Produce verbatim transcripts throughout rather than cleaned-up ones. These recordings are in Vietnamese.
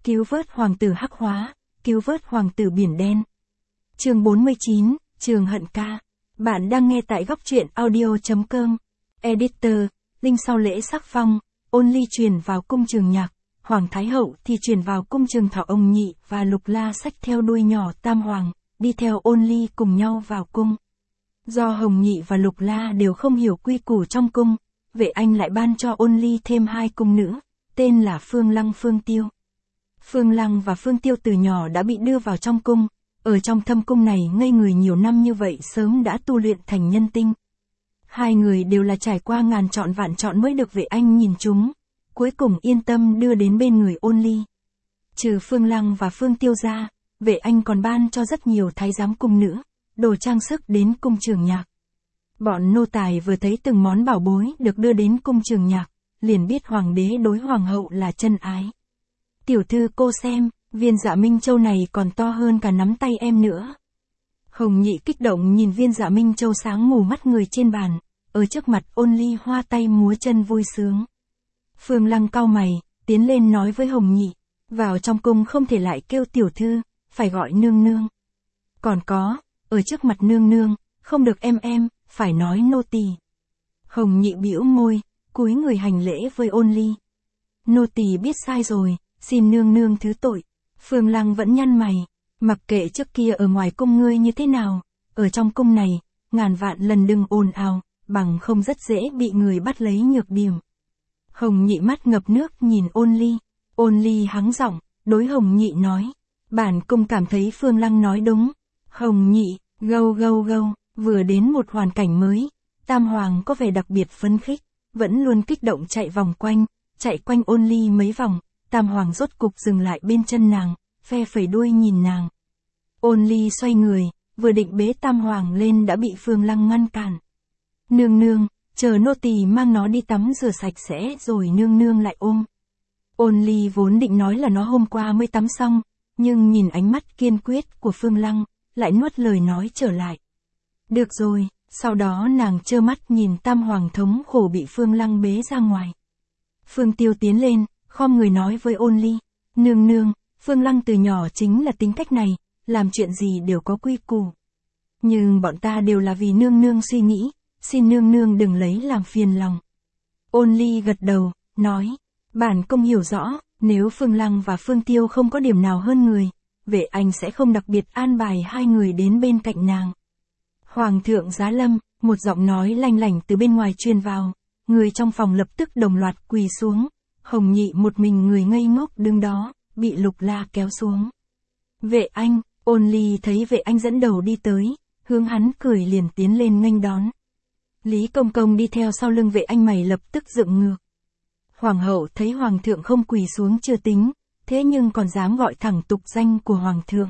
Cứu vớt hoàng tử hắc hóa, cứu vớt hoàng tử biển đen. Chương bốn mươi chín, Trường Hận Ca. Bạn đang nghe tại góc truyện audio chấm com. Editor, link sau lễ sắc phong, Only truyền vào cung Trường Nhạc, Hoàng Thái Hậu thì truyền vào cung Trường Thọ. Ông Nhị và Lục La xách theo đuôi nhỏ Tam Hoàng, đi theo Only cùng nhau vào cung. Do Hồng Nhị và Lục La đều không hiểu quy củ trong cung, Vệ Anh lại ban cho Only thêm hai cung nữ, tên là Phương Lăng Phương Tiêu. Phương Lăng và Phương Tiêu từ nhỏ đã bị đưa vào trong cung, ở trong thâm cung này ngây người nhiều năm như vậy sớm đã tu luyện thành nhân tinh. Hai người đều là trải qua ngàn chọn vạn chọn mới được Vệ Anh nhìn chúng, cuối cùng yên tâm đưa đến bên người Only. Trừ Phương Lăng và Phương Tiêu ra, Vệ Anh còn ban cho rất nhiều thái giám cung nữ, đồ trang sức đến cung Trường Nhạc. Bọn nô tài vừa thấy từng món bảo bối được đưa đến cung Trường Nhạc, liền biết hoàng đế đối hoàng hậu là chân ái. Tiểu thư cô xem, viên Dạ Minh Châu này còn to hơn cả nắm tay em nữa. Hồng Nhị kích động nhìn viên Dạ Minh Châu sáng mù mắt người trên bàn, ở trước mặt Only hoa tay múa chân vui sướng. Phương Lăng cau mày, tiến lên nói với Hồng Nhị, vào trong cung không thể lại kêu tiểu thư, phải gọi nương nương. Còn có, ở trước mặt nương nương, không được em em, phải nói nô tỳ. Hồng Nhị bĩu môi, cúi người hành lễ với Only. Nô tỳ biết sai rồi, xin nương nương thứ tội. Phương Lăng vẫn nhăn mày, mặc kệ trước kia ở ngoài cung ngươi như thế nào, ở trong cung này, ngàn vạn lần đừng ồn ào, bằng không rất dễ bị người bắt lấy nhược điểm. Hồng Nhị mắt ngập nước nhìn Only, Only hắng giọng, đối Hồng Nhị nói, bản cung cảm thấy Phương Lăng nói đúng. Hồng Nhị, gâu gâu gâu, vừa đến một hoàn cảnh mới, Tam Hoàng có vẻ đặc biệt phấn khích, vẫn luôn kích động chạy vòng quanh, chạy quanh Only mấy vòng, Tam Hoàng rốt cục dừng lại bên chân nàng, phe phẩy đuôi nhìn nàng. Only xoay người, vừa định bế Tam Hoàng lên đã bị Phương Lăng ngăn cản. Nương nương, chờ nô tỳ mang nó đi tắm rửa sạch sẽ rồi nương nương lại ôm. Only vốn định nói là nó hôm qua mới tắm xong, nhưng nhìn ánh mắt kiên quyết của Phương Lăng, lại nuốt lời nói trở lại. Được rồi, sau đó nàng trơ mắt nhìn Tam Hoàng thống khổ bị Phương Lăng bế ra ngoài. Phương Tiêu tiến lên, khom người nói với Only, nương nương, Phương Lăng từ nhỏ chính là tính cách này, làm chuyện gì đều có quy củ. Nhưng bọn ta đều là vì nương nương suy nghĩ, xin nương nương đừng lấy làm phiền lòng. Only gật đầu, nói, bản cung hiểu rõ, nếu Phương Lăng và Phương Tiêu không có điểm nào hơn người, Vệ Anh sẽ không đặc biệt an bài hai người đến bên cạnh nàng. Hoàng thượng giá lâm, một giọng nói lanh lảnh từ bên ngoài truyền vào, người trong phòng lập tức đồng loạt quỳ xuống. Hồng Nhị một mình người ngây ngốc đứng đó, bị Lục La kéo xuống. Vệ Anh, Only thấy Vệ Anh dẫn đầu đi tới, hướng hắn cười liền tiến lên nghênh đón. Lý Công Công đi theo sau lưng Vệ Anh mày lập tức dựng ngược. Hoàng hậu thấy Hoàng thượng không quỳ xuống chưa tính, thế nhưng còn dám gọi thẳng tục danh của Hoàng thượng.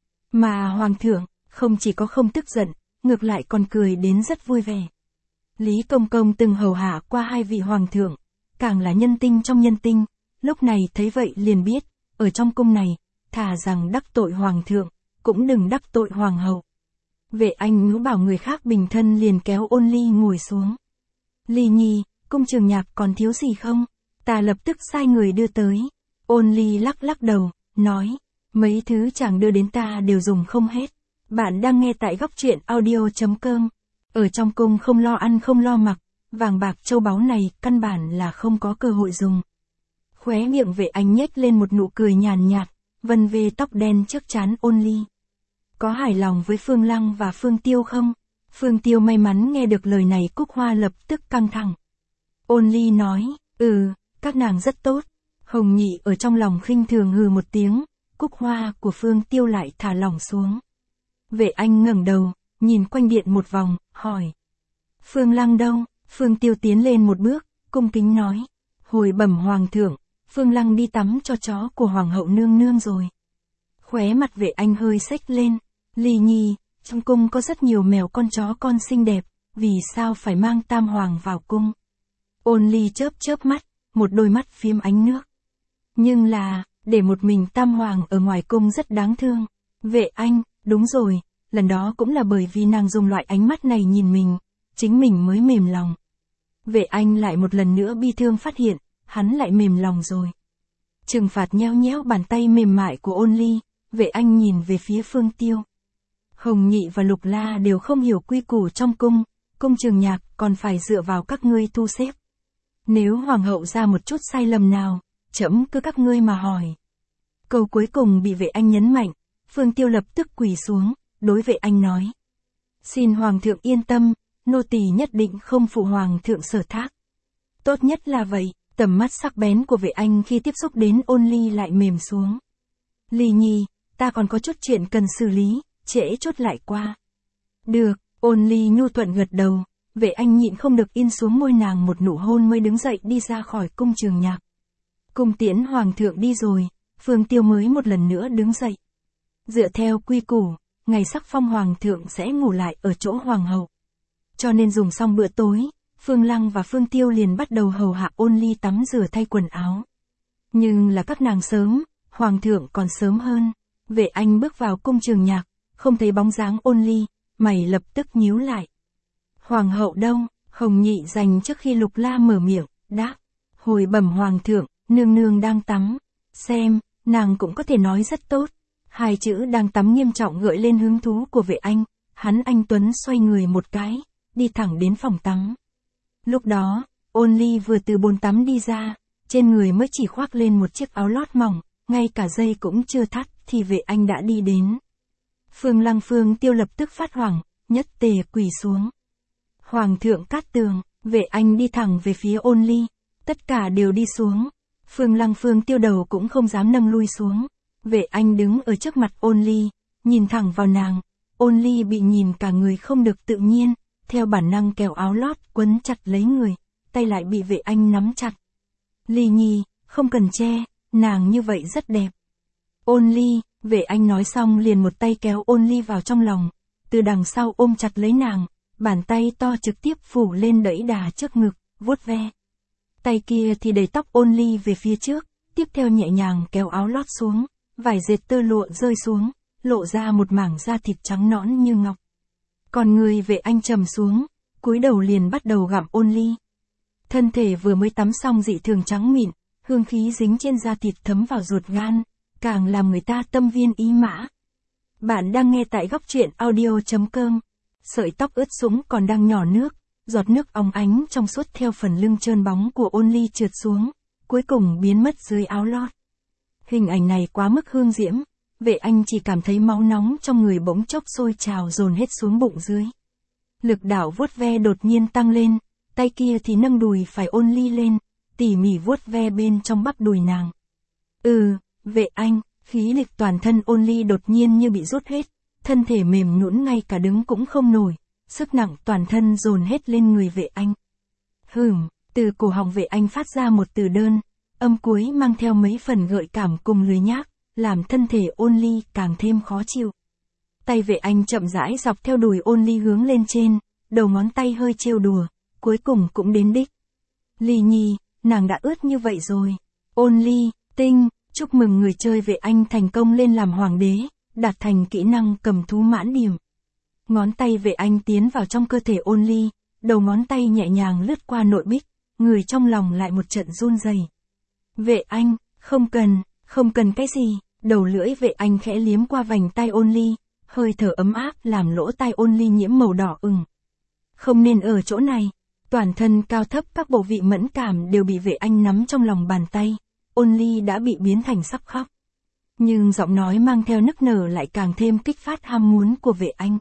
Mà Hoàng thượng, không chỉ có không tức giận, ngược lại còn cười đến rất vui vẻ. Lý Công Công từng hầu hạ qua hai vị Hoàng thượng, càng là nhân tinh trong nhân tinh, lúc này thấy vậy liền biết, ở trong cung này, thà rằng đắc tội Hoàng thượng, cũng đừng đắc tội Hoàng hậu. Vệ Anh ngữ bảo người khác bình thân liền kéo Only ngồi xuống. Ly Nhi, cung Trường Nhạc còn thiếu gì không? Ta lập tức sai người đưa tới. Only lắc lắc đầu, nói, mấy thứ chàng đưa đến ta đều dùng không hết. Bạn đang nghe tại góc truyện audio chấm com. Ở trong cung không lo ăn không lo mặc, vàng bạc châu báu này căn bản là không có cơ hội dùng. Khóe miệng Vệ Anh nhếch lên một nụ cười nhàn nhạt, vân về tóc đen trước trán Only. Có hài lòng với Phương Lăng và Phương Tiêu không? Phương Tiêu may mắn nghe được lời này Cúc Hoa lập tức căng thẳng. Only nói, ừ, các nàng rất tốt. Hồng Nhị ở trong lòng khinh thường hừ một tiếng, Cúc Hoa của Phương Tiêu lại thả lỏng xuống. Vệ Anh ngẩng đầu, nhìn quanh điện một vòng, hỏi. Phương Lăng đâu? Phương Tiêu tiến lên một bước, cung kính nói. Hồi bẩm Hoàng thượng, Phương Lăng đi tắm cho chó của Hoàng hậu nương nương rồi. Khóe mặt Vệ Anh hơi xếch lên. Ly Nhi, trong cung có rất nhiều mèo con chó con xinh đẹp, vì sao phải mang Tam Hoàng vào cung? Only chớp chớp mắt, một đôi mắt phiếm ánh nước. Nhưng là, để một mình Tam Hoàng ở ngoài cung rất đáng thương. Vệ Anh, đúng rồi, lần đó cũng là bởi vì nàng dùng loại ánh mắt này nhìn mình, chính mình mới mềm lòng. Vệ Anh lại một lần nữa bi thương phát hiện, hắn lại mềm lòng rồi. trừng phạt nhéo nhéo bàn tay mềm mại của Ôn Ly, Vệ Anh nhìn về phía Phương Tiêu. Hồng Nhị và Lục La đều không hiểu quy củ trong cung, cung Trường Nhạc còn phải dựa vào các ngươi thu xếp. Nếu hoàng hậu ra một chút sai lầm nào, trẫm cứ các ngươi mà hỏi. Câu cuối cùng bị Vệ Anh nhấn mạnh, Phương Tiêu lập tức quỳ xuống, đối Vệ Anh nói. Xin hoàng thượng yên tâm, nô tỳ nhất định không phụ hoàng thượng sở thác. Tốt nhất là vậy, tầm mắt sắc bén của Vệ Anh khi tiếp xúc đến Ôn Ly lại mềm xuống. Ly Nhi, ta còn có chút chuyện cần xử lý, trễ chút lại qua. Được, Ôn Ly nhu thuận gật đầu, Vệ Anh nhịn không được in xuống môi nàng một nụ hôn mới đứng dậy đi ra khỏi cung Trường Nhạc. Cung tiễn hoàng thượng đi rồi, Phương Tiêu mới một lần nữa đứng dậy. Dựa theo quy củ, ngày sắc phong hoàng thượng sẽ ngủ lại ở chỗ hoàng hậu. Cho nên dùng xong bữa tối, Phương Lăng và Phương Tiêu liền bắt đầu hầu hạ Ôn Ly tắm rửa thay quần áo. Nhưng là các nàng sớm, hoàng thượng còn sớm hơn. Vệ Anh bước vào cung Trường Nhạc, không thấy bóng dáng Ôn Ly, mày lập tức nhíu lại. Hoàng hậu đâu? Hồng Nhị dành trước khi Lục La mở miệng, đáp. Hồi bẩm hoàng thượng, nương nương đang tắm. Xem, nàng cũng có thể nói rất tốt. Hai chữ đang tắm nghiêm trọng gợi lên hứng thú của Vệ Anh, hắn anh tuấn xoay người một cái, đi thẳng đến phòng tắm. Lúc đó, Ôn Ly vừa từ bồn tắm đi ra, trên người mới chỉ khoác lên một chiếc áo lót mỏng, ngay cả dây cũng chưa thắt thì Vệ Anh đã đi đến. Phương Lăng Phương Tiêu lập tức phát hoảng, nhất tề quỳ xuống. Hoàng thượng cát tường, Vệ Anh đi thẳng về phía Ôn Ly, tất cả đều đi xuống. Phương Lăng Phương Tiêu đầu cũng không dám nâng lui xuống. Vệ Anh đứng ở trước mặt Ôn Ly, nhìn thẳng vào nàng. Ôn Ly bị nhìn cả người không được tự nhiên, theo bản năng kéo áo lót quấn chặt lấy người, tay lại bị Vệ Anh nắm chặt. Ly Nhi, không cần che, nàng như vậy rất đẹp. Ôn Ly, Vệ Anh nói xong liền một tay kéo Ôn Ly vào trong lòng, từ đằng sau ôm chặt lấy nàng, bàn tay to trực tiếp phủ lên đẫy đà trước ngực, vuốt ve. Tay kia thì đẩy tóc Ôn Ly về phía trước, tiếp theo nhẹ nhàng kéo áo lót xuống, vải dệt tơ lụa rơi xuống, lộ ra một mảng da thịt trắng nõn như ngọc. Còn người Vệ Anh trầm xuống, cúi đầu liền bắt đầu gặm Ôn Ly. Thân thể vừa mới tắm xong dị thường trắng mịn, hương khí dính trên da thịt thấm vào ruột gan, càng làm người ta tâm viên ý mã. Bạn đang nghe tại góc truyện audio chấm com. Sợi tóc ướt sũng còn đang nhỏ nước, giọt nước óng ánh trong suốt theo phần lưng trơn bóng của Ôn Ly trượt xuống, cuối cùng biến mất dưới áo lót. Hình ảnh này quá mức hương diễm, Vệ Anh chỉ cảm thấy máu nóng trong người bỗng chốc sôi trào dồn hết xuống bụng dưới. Lực đảo vuốt ve đột nhiên tăng lên, tay kia thì nâng đùi phải Ôn Ly lên, tỉ mỉ vuốt ve bên trong bắp đùi nàng. Ừ, Vệ Anh, khí lực toàn thân Ôn Ly đột nhiên như bị rút hết, thân thể mềm nhũn ngay cả đứng cũng không nổi, sức nặng toàn thân dồn hết lên người Vệ Anh. Hửm, từ cổ họng Vệ Anh phát ra một từ đơn, âm cuối mang theo mấy phần gợi cảm cùng lười nhác, làm thân thể Ôn Ly càng thêm khó chịu. Tay Vệ Anh chậm rãi dọc theo đùi Ôn Ly hướng lên trên, đầu ngón tay hơi trêu đùa, cuối cùng cũng đến đích. Ly Nhi, nàng đã ướt như vậy rồi. Ôn Ly, tinh, chúc mừng người chơi Vệ Anh thành công lên làm hoàng đế, đạt thành kỹ năng cầm thú mãn điểm. Ngón tay Vệ Anh tiến vào trong cơ thể Ôn Ly, đầu ngón tay nhẹ nhàng lướt qua nội bích, người trong lòng lại một trận run rẩy. Vệ Anh, không cần, không cần cái gì, đầu lưỡi Vệ Anh khẽ liếm qua vành tai Ôn Ly, hơi thở ấm áp làm lỗ tai Ôn Ly nhiễm màu đỏ ửng. Không nên ở chỗ này, toàn thân cao thấp các bộ vị mẫn cảm đều bị Vệ Anh nắm trong lòng bàn tay, Ôn Ly đã bị biến thành sắp khóc. Nhưng giọng nói mang theo nức nở lại càng thêm kích phát ham muốn của Vệ Anh.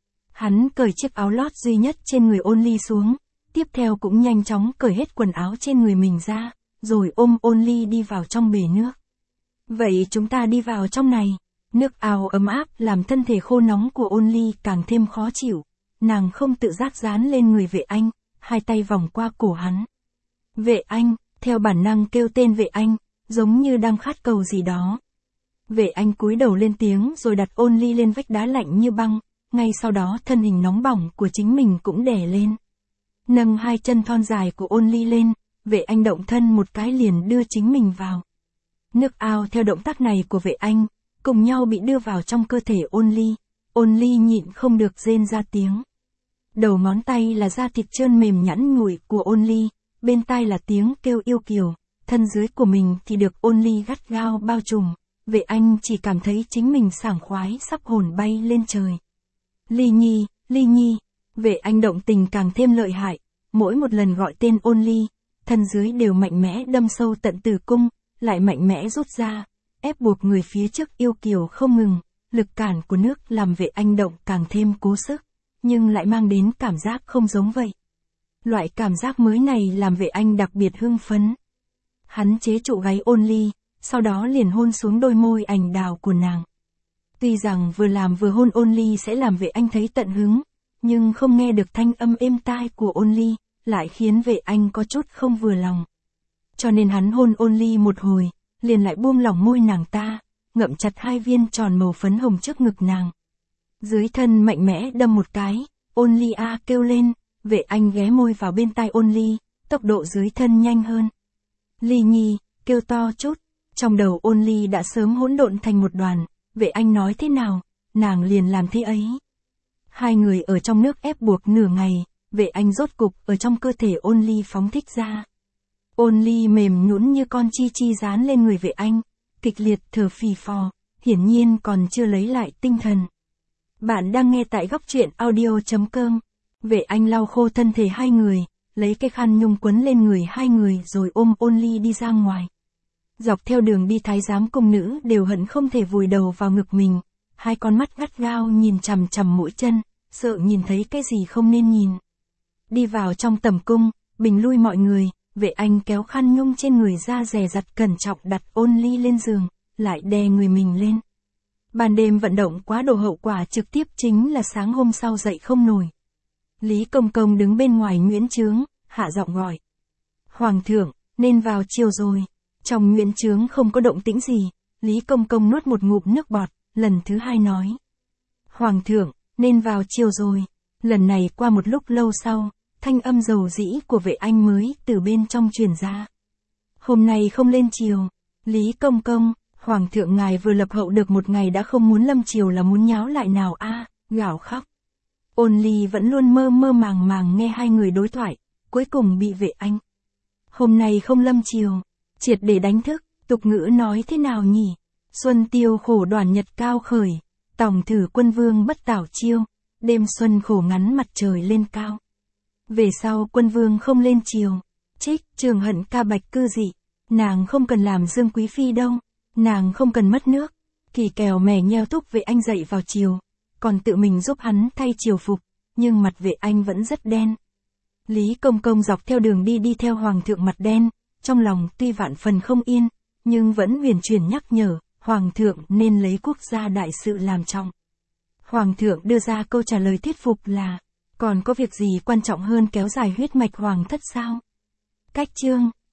Hắn cởi chiếc áo lót duy nhất trên người Ôn Ly xuống, tiếp theo cũng nhanh chóng cởi hết quần áo trên người mình ra, rồi ôm Ôn Ly đi vào trong bể nước. Vậy chúng ta đi vào trong này. Nước ao ấm áp làm thân thể khô nóng của Ôn Ly càng thêm khó chịu, nàng không tự giác dán lên người Vệ Anh, hai tay vòng qua cổ hắn. Vệ Anh, theo bản năng kêu tên Vệ Anh, giống như đang khát cầu gì đó. Vệ Anh cúi đầu lên tiếng rồi đặt Ôn Ly lên vách đá lạnh như băng, ngay sau đó thân hình nóng bỏng của chính mình cũng đè lên. Nâng hai chân thon dài của Ôn Ly lên, Vệ Anh động thân một cái liền đưa chính mình vào. Nước ao theo động tác này của Vệ Anh, cùng nhau bị đưa vào trong cơ thể Ôn Ly, Ôn Ly nhịn không được rên ra tiếng. Đầu ngón tay là da thịt trơn mềm nhẵn nhụi của Ôn Ly, bên tai là tiếng kêu yêu kiều, thân dưới của mình thì được ôn ly gắt gao bao trùm, Vệ Anh chỉ cảm thấy chính mình sảng khoái sắp hồn bay lên trời. Ly Nhi, Ly Nhi, Vệ Anh động tình càng thêm lợi hại, mỗi một lần gọi tên ôn ly, thân dưới đều mạnh mẽ đâm sâu tận tử cung, lại mạnh mẽ rút ra, ép buộc người phía trước yêu kiều không ngừng, lực cản của nước làm Vệ Anh động càng thêm cố sức, nhưng lại mang đến cảm giác không giống vậy. Loại cảm giác mới này làm Vệ Anh đặc biệt hưng phấn. Hắn chế trụ gáy ôn ly, sau đó liền hôn xuống đôi môi anh đào của nàng. Tuy rằng vừa làm vừa hôn ôn ly sẽ làm Vệ Anh thấy tận hứng, nhưng không nghe được thanh âm êm tai của ôn ly, lại khiến Vệ Anh có chút không vừa lòng. Cho nên hắn hôn ôn ly một hồi, liền lại buông lỏng môi nàng ta, ngậm chặt hai viên tròn màu phấn hồng trước ngực nàng. Dưới thân mạnh mẽ đâm một cái, ôn ly a kêu lên, Vệ Anh ghé môi vào bên tai ôn ly, tốc độ dưới thân nhanh hơn. Ly Nhi, kêu to chút, trong đầu ôn ly đã sớm hỗn độn thành một đoàn, Vệ Anh nói thế nào, nàng liền làm thế ấy. Hai người ở trong nước ép buộc nửa ngày, Vệ Anh rốt cục ở trong cơ thể ôn ly phóng thích ra. Ôn ly mềm nhũn như con chi chi dán lên người Vệ Anh, kịch liệt thở phì phò, hiển nhiên còn chưa lấy lại tinh thần. Bạn đang nghe tại góc truyện audio chấm com. Vệ Anh lau khô thân thể hai người, lấy cái khăn nhung quấn lên người hai người rồi ôm ôn ly đi ra ngoài. Dọc theo đường đi thái giám cung nữ đều hận không thể vùi đầu vào ngực mình, hai con mắt gắt gao nhìn chằm chằm mũi chân, sợ nhìn thấy cái gì không nên nhìn. Đi vào trong tầm cung, bình lui mọi người, Vệ Anh kéo khăn nhung trên người ra dè dặt cẩn trọng đặt ôn ly lên giường, lại đè người mình lên. Ban đêm vận động quá độ hậu quả trực tiếp chính là sáng hôm sau dậy không nổi. Lý Công Công đứng bên ngoài nhuyễn trướng, hạ giọng gọi. Hoàng thượng, nên vào chiều rồi. Trong nhuyễn trướng không có động tĩnh gì, Lý Công Công nuốt một ngụm nước bọt, lần thứ hai nói. Hoàng thượng, nên vào chiều rồi. Lần này qua một lúc lâu sau, thanh âm dầu dĩ của Vệ Anh mới từ bên trong truyền ra. Hôm nay không lên chiều. Lý Công Công, Hoàng thượng ngài vừa lập hậu được một ngày đã không muốn lâm chiều là muốn nháo lại nào a à, gào khóc. Ôn ly vẫn luôn mơ mơ màng màng nghe hai người đối thoại, cuối cùng bị Vệ Anh. Hôm nay không lâm chiều, triệt để đánh thức, tục ngữ nói thế nào nhỉ? Xuân tiêu khổ đoàn nhật cao khởi, tòng thử quân vương bất tảo chiêu, đêm xuân khổ ngắn mặt trời lên cao. Về sau quân vương không lên chiều, trích Trường Hận ca bạch cư dị, nàng không cần làm Dương Quý Phi đâu, nàng không cần mất nước, kỳ kèo mè nheo thúc Vệ Anh dậy vào chiều, còn tự mình giúp hắn thay triều phục, nhưng mặt Vệ Anh vẫn rất đen. Lý Công Công dọc theo đường đi đi theo Hoàng thượng mặt đen, trong lòng tuy vạn phần không yên, nhưng vẫn huyền chuyển nhắc nhở, Hoàng thượng nên lấy quốc gia đại sự làm trọng. Hoàng thượng đưa ra câu trả lời thuyết phục là, còn có việc gì quan trọng hơn kéo dài huyết mạch hoàng thất sao? Cách chương